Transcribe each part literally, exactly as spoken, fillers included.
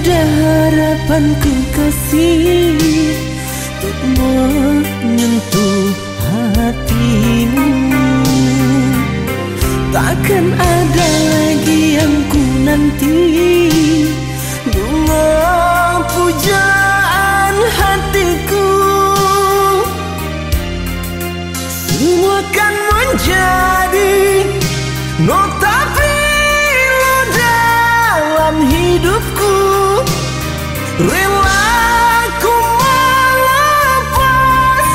ada harapanku kasih untuk menyentuh hatimu. Takkan ada lagi yang ku nanti, bunga pujaan hatiku. Semua kan menjadi nota pilu dalam hidupku. Rela ku melepas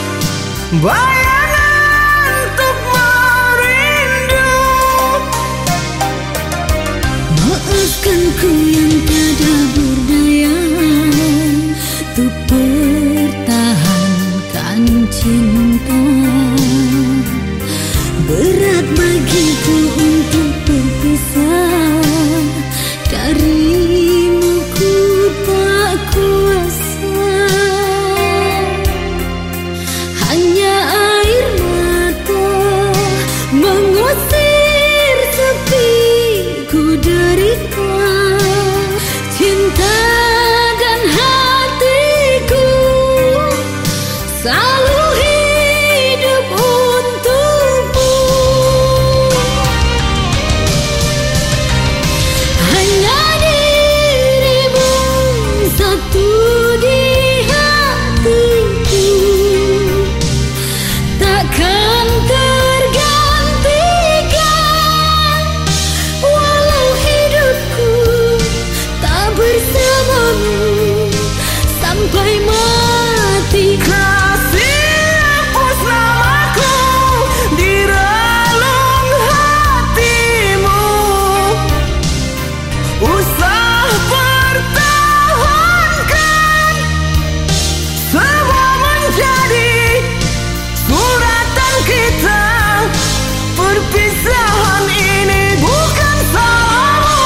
bayangan untuk merindu. Maafkan ku yang tiada berdaya untuk pertahankan cinta. Berat bagiku untuk berpisah darimu, ku tak kuasa. Hanya air mata mengusir sepiku derita. Cinta dan hatiku selalu hidup untukmu. Hanya dirimu satu di hatiku, takkan tergantikan. Walau hidupku tak bersamamu sampai mati. Kasih hapus namaku di relung hatimu. Usah pertahankan, semua menjadi suratan kita. Perpisahan ini bukan salahmu.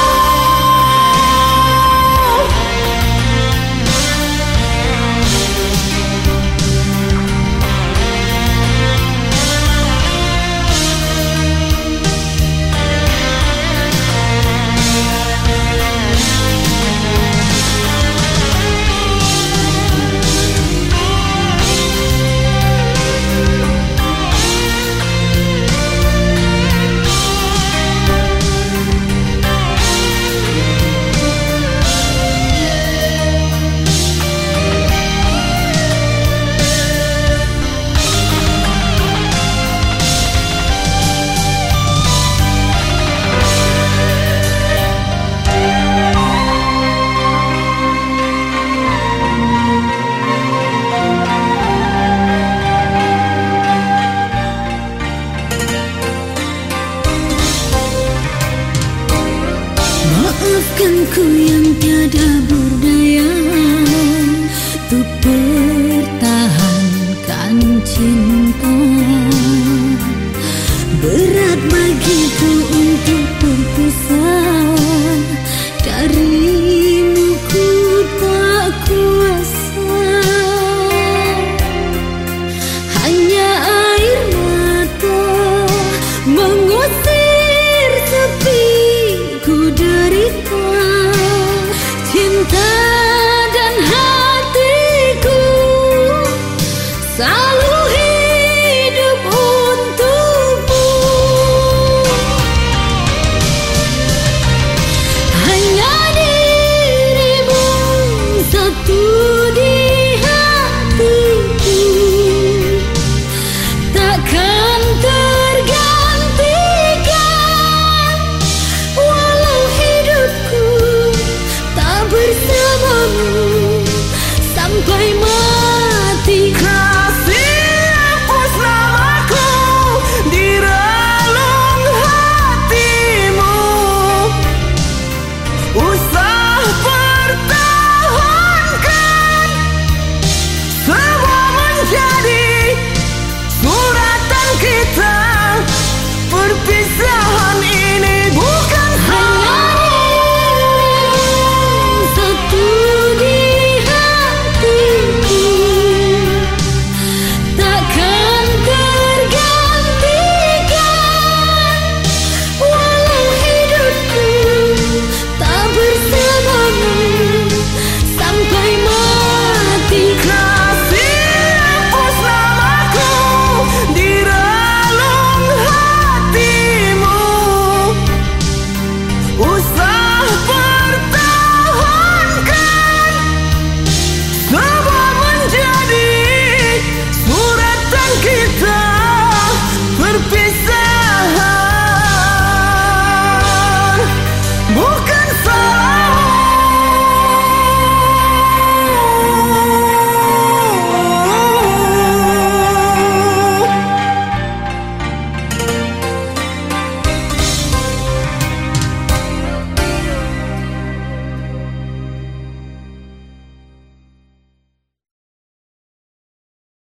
Maafkan ku yang tiada berdaya untuk pertahankan cinta. Berat bagiku